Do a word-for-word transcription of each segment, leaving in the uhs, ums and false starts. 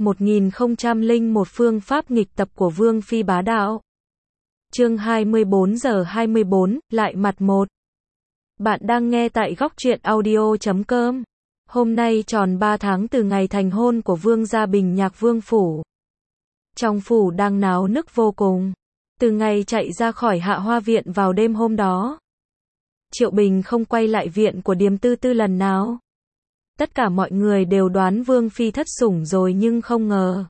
một nghìn không trăm lẻ một Phương pháp nghịch tập của Vương Phi bá đạo. Chương hai mươi bốn giờ hai mươi bốn, lại mặt một. Bạn đang nghe tại góc truyện audio chấm com. Hôm nay tròn ba tháng từ ngày thành hôn của Vương gia Bình Nhạc Vương phủ. Trong phủ đang náo nức vô cùng. Từ ngày chạy ra khỏi Hạ Hoa viện vào đêm hôm đó, Triệu Bình không quay lại viện của Điềm Tư Tư lần nào. Tất cả mọi người đều đoán Vương Phi thất sủng rồi nhưng không ngờ.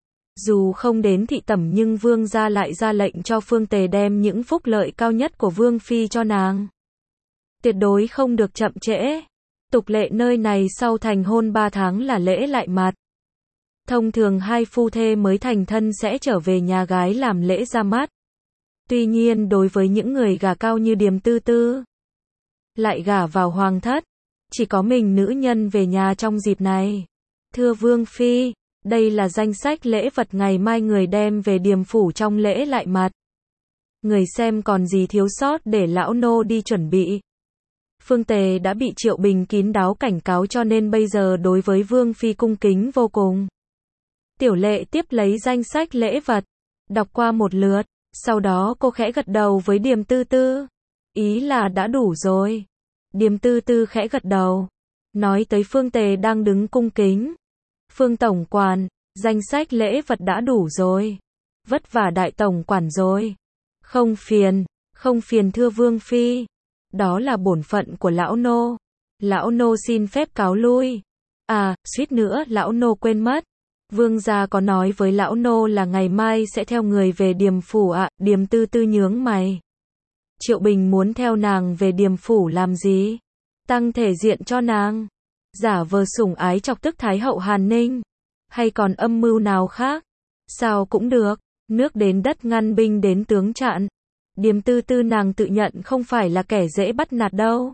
Dù không đến thị tẩm nhưng Vương gia lại ra lệnh cho Phương Tề đem những phúc lợi cao nhất của Vương Phi cho nàng. Tuyệt đối không được chậm trễ. Tục lệ nơi này sau thành hôn ba tháng là lễ lại mặt. Thông thường hai phu thê mới thành thân sẽ trở về nhà gái làm lễ ra mắt. Tuy nhiên đối với những người gả cao như Điềm Tư Tư, lại gả vào hoàng thất, chỉ có mình nữ nhân về nhà trong dịp này. Thưa Vương Phi, đây là danh sách lễ vật ngày mai người đem về Điềm phủ trong lễ lại mặt. Người xem còn gì thiếu sót để lão nô đi chuẩn bị. Phương Tề đã bị Triệu Bình kín đáo cảnh cáo cho nên bây giờ đối với Vương Phi cung kính vô cùng. Tiểu Lệ tiếp lấy danh sách lễ vật, đọc qua một lượt, sau đó cô khẽ gật đầu với Điềm Tư Tư. Ý là đã đủ rồi. Điềm Tư Tư khẽ gật đầu, nói tới Phương Tề đang đứng cung kính. Phương tổng quản, danh sách lễ vật đã đủ rồi. Vất vả đại tổng quản rồi. Không phiền, không phiền thưa Vương Phi. Đó là bổn phận của lão nô. Lão nô xin phép cáo lui. À, suýt nữa lão nô quên mất. Vương gia có nói với lão nô là ngày mai sẽ theo người về Điềm phủ ạ. À, Điềm Tư Tư nhướng mày. Triệu Bình muốn theo nàng về Điềm phủ làm gì? Tăng thể diện cho nàng? Giả vờ sủng ái chọc tức Thái hậu Hàn Ninh? Hay còn âm mưu nào khác? Sao cũng được, nước đến đất ngăn binh đến tướng chặn. Điềm Tư Tư nàng tự nhận không phải là kẻ dễ bắt nạt đâu.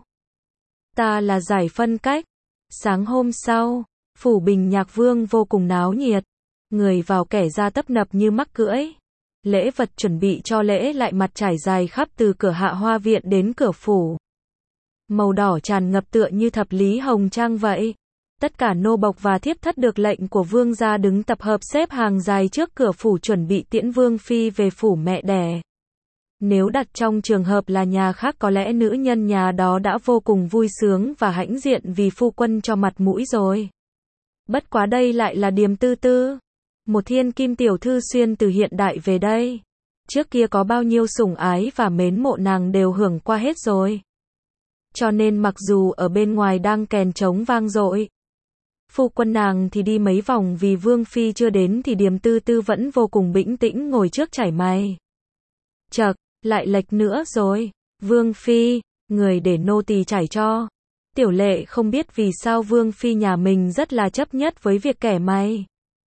Ta là giải phân cách. Sáng hôm sau, phủ Bình Nhạc Vương vô cùng náo nhiệt. Người vào kẻ ra tấp nập như mắc cưỡi. Lễ vật chuẩn bị cho lễ lại mặt trải dài khắp từ cửa Hạ Hoa viện đến cửa phủ. Màu đỏ tràn ngập tựa như thập lý hồng trang vậy. Tất cả nô bộc và thiếp thất được lệnh của vương gia đứng tập hợp xếp hàng dài trước cửa phủ chuẩn bị tiễn Vương Phi về phủ mẹ đẻ. Nếu đặt trong trường hợp là nhà khác có lẽ nữ nhân nhà đó đã vô cùng vui sướng và hãnh diện vì phu quân cho mặt mũi rồi. Bất quá đây lại là Điềm Tư Tư. Một thiên kim tiểu thư xuyên từ hiện đại về đây. Trước kia có bao nhiêu sủng ái và mến mộ nàng đều hưởng qua hết rồi. Cho nên mặc dù ở bên ngoài đang kèn trống vang dội, phu quân nàng thì đi mấy vòng vì Vương Phi chưa đến thì Điềm Tư Tư vẫn vô cùng bĩnh tĩnh ngồi trước chải mày. Chậc, lại lệch nữa rồi. Vương Phi, người để nô tỳ chải cho. Tiểu Lệ không biết vì sao Vương Phi nhà mình rất là chấp nhất với việc kẻ mày.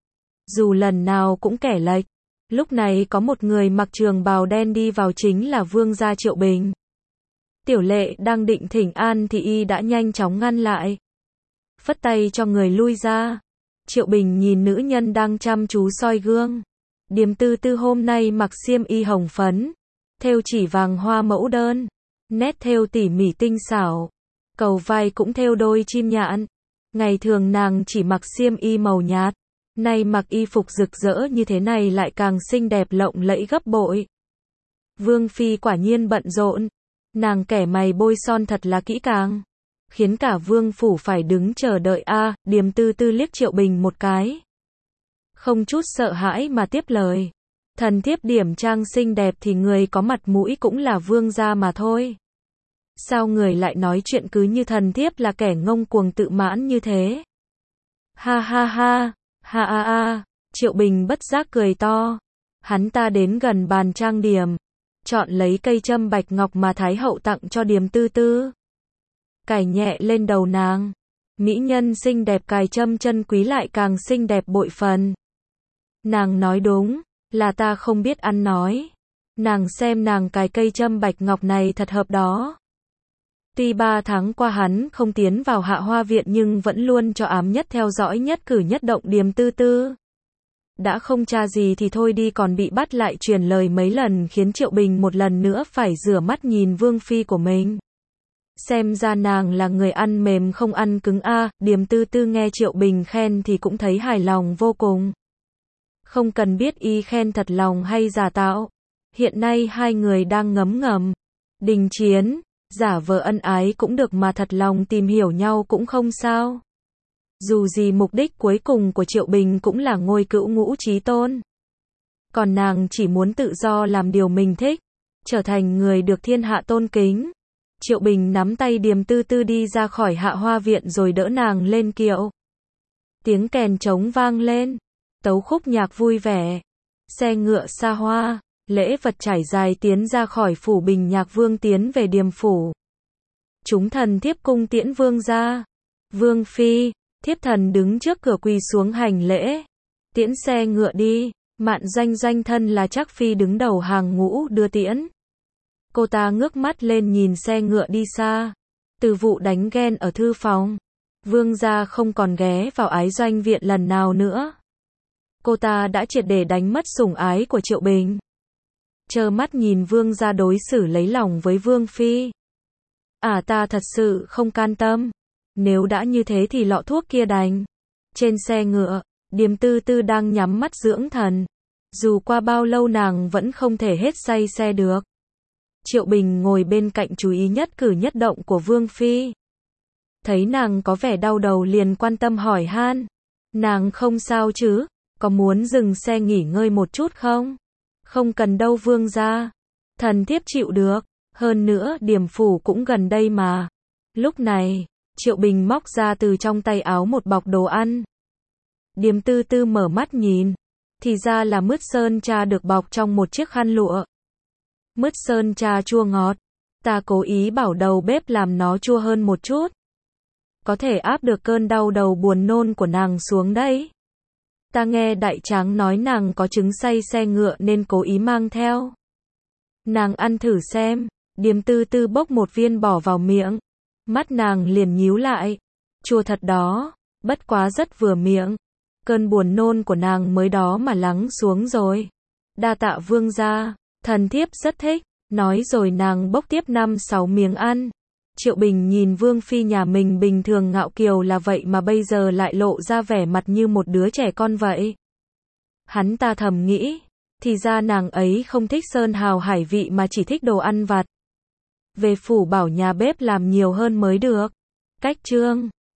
Dù lần nào cũng kẻ lệch. Lúc này có một người mặc trường bào đen đi vào chính là Vương gia Triệu Bình. Tiểu Lệ đang định thỉnh an thì y đã nhanh chóng ngăn lại. Phất tay cho người lui ra. Triệu Bình nhìn nữ nhân đang chăm chú soi gương. Điềm Tư Tư hôm nay mặc xiêm y hồng phấn, thêu chỉ vàng hoa mẫu đơn, nét thêu tỉ mỉ tinh xảo. Cầu vai cũng thêu đôi chim nhạn. Ngày thường nàng chỉ mặc xiêm y màu nhạt, nay mặc y phục rực rỡ như thế này lại càng xinh đẹp lộng lẫy gấp bội. Vương Phi quả nhiên bận rộn. Nàng kẻ mày bôi son thật là kỹ càng, khiến cả vương phủ phải đứng chờ đợi a. À, Điềm Tư Tư liếc Triệu Bình một cái, không chút sợ hãi mà tiếp lời. Thần thiếp điểm trang xinh đẹp thì người có mặt mũi cũng là vương gia mà thôi. Sao người lại nói chuyện cứ như thần thiếp là kẻ ngông cuồng tự mãn như thế? Ha ha ha, ha ha ha. Triệu Bình bất giác cười to. Hắn ta đến gần bàn trang điểm, chọn lấy cây châm bạch ngọc mà Thái hậu tặng cho Điềm Tư Tư, cài nhẹ lên đầu nàng. Mỹ nhân xinh đẹp cài châm chân quý lại càng xinh đẹp bội phần. Nàng nói đúng, là ta không biết ăn nói. Nàng xem nàng cài cây châm bạch ngọc này thật hợp đó. Tuy ba tháng qua hắn không tiến vào Hạ Hoa viện nhưng vẫn luôn cho ám nhất theo dõi nhất cử nhất động Điềm Tư Tư. Đã không tra gì thì thôi đi còn bị bắt lại truyền lời mấy lần khiến Triệu Bình một lần nữa phải rửa mắt nhìn Vương Phi của mình. Xem ra nàng là người ăn mềm không ăn cứng a. Điềm Tư Tư nghe Triệu Bình khen thì cũng thấy hài lòng vô cùng. Không cần biết y khen thật lòng hay giả tạo. Hiện nay hai người đang ngấm ngầm đình chiến, giả vờ ân ái cũng được mà thật lòng tìm hiểu nhau cũng không sao. Dù gì mục đích cuối cùng của Triệu Bình cũng là ngôi cữu ngũ chí tôn. Còn nàng chỉ muốn tự do làm điều mình thích, trở thành người được thiên hạ tôn kính. Triệu Bình nắm tay Điềm Tư Tư đi ra khỏi Hạ Hoa viện rồi đỡ nàng lên kiệu. Tiếng kèn trống vang lên, tấu khúc nhạc vui vẻ. Xe ngựa xa hoa, lễ vật trải dài tiến ra khỏi phủ Bình Nhạc Vương tiến về Điềm phủ. Chúng thần thiếp cung tiễn vương ra. Vương phi, thiếp thần đứng trước cửa quỳ xuống hành lễ. Tiễn xe ngựa đi. Mạn Doanh Doanh thân là Trác phi đứng đầu hàng ngũ đưa tiễn. Cô ta ngước mắt lên nhìn xe ngựa đi xa. Từ vụ đánh ghen ở thư phòng, vương gia không còn ghé vào Ái Doanh viện lần nào nữa. Cô ta đã triệt để đánh mất sủng ái của Triệu Bình. Trơ mắt nhìn vương gia đối xử lấy lòng với vương phi. À ta thật sự không can tâm. Nếu đã như thế thì lọ thuốc kia đành. Trên xe ngựa, Điềm Tư Tư đang nhắm mắt dưỡng thần. Dù qua bao lâu nàng vẫn không thể hết say xe được. Triệu Bình ngồi bên cạnh chú ý nhất cử nhất động của vương phi. Thấy nàng có vẻ đau đầu liền quan tâm hỏi han. Nàng không sao chứ? Có muốn dừng xe nghỉ ngơi một chút không? Không cần đâu vương gia. Thần thiếp chịu được. Hơn nữa Điềm phủ cũng gần đây mà. Lúc này, Triệu Bình móc ra từ trong tay áo một bọc đồ ăn. Điềm Tư Tư mở mắt nhìn. Thì ra là mứt sơn tra được bọc trong một chiếc khăn lụa. Mứt sơn tra chua ngọt. Ta cố ý bảo đầu bếp làm nó chua hơn một chút. Có thể áp được cơn đau đầu buồn nôn của nàng xuống đấy. Ta nghe đại tráng nói nàng có chứng say xe ngựa nên cố ý mang theo. Nàng ăn thử xem. Điềm Tư Tư bốc một viên bỏ vào miệng. Mắt nàng liền nhíu lại. Chua thật đó. Bất quá rất vừa miệng. Cơn buồn nôn của nàng mới đó mà lắng xuống rồi. Đa tạ vương gia. Thần thiếp rất thích. Nói rồi nàng bốc tiếp năm sáu miếng ăn. Triệu Bình nhìn vương phi nhà mình bình thường ngạo kiều là vậy mà bây giờ lại lộ ra vẻ mặt như một đứa trẻ con vậy. Hắn ta thầm nghĩ. Thì ra nàng ấy không thích sơn hào hải vị mà chỉ thích đồ ăn vặt. Về phủ bảo nhà bếp làm nhiều hơn mới được. Cách chương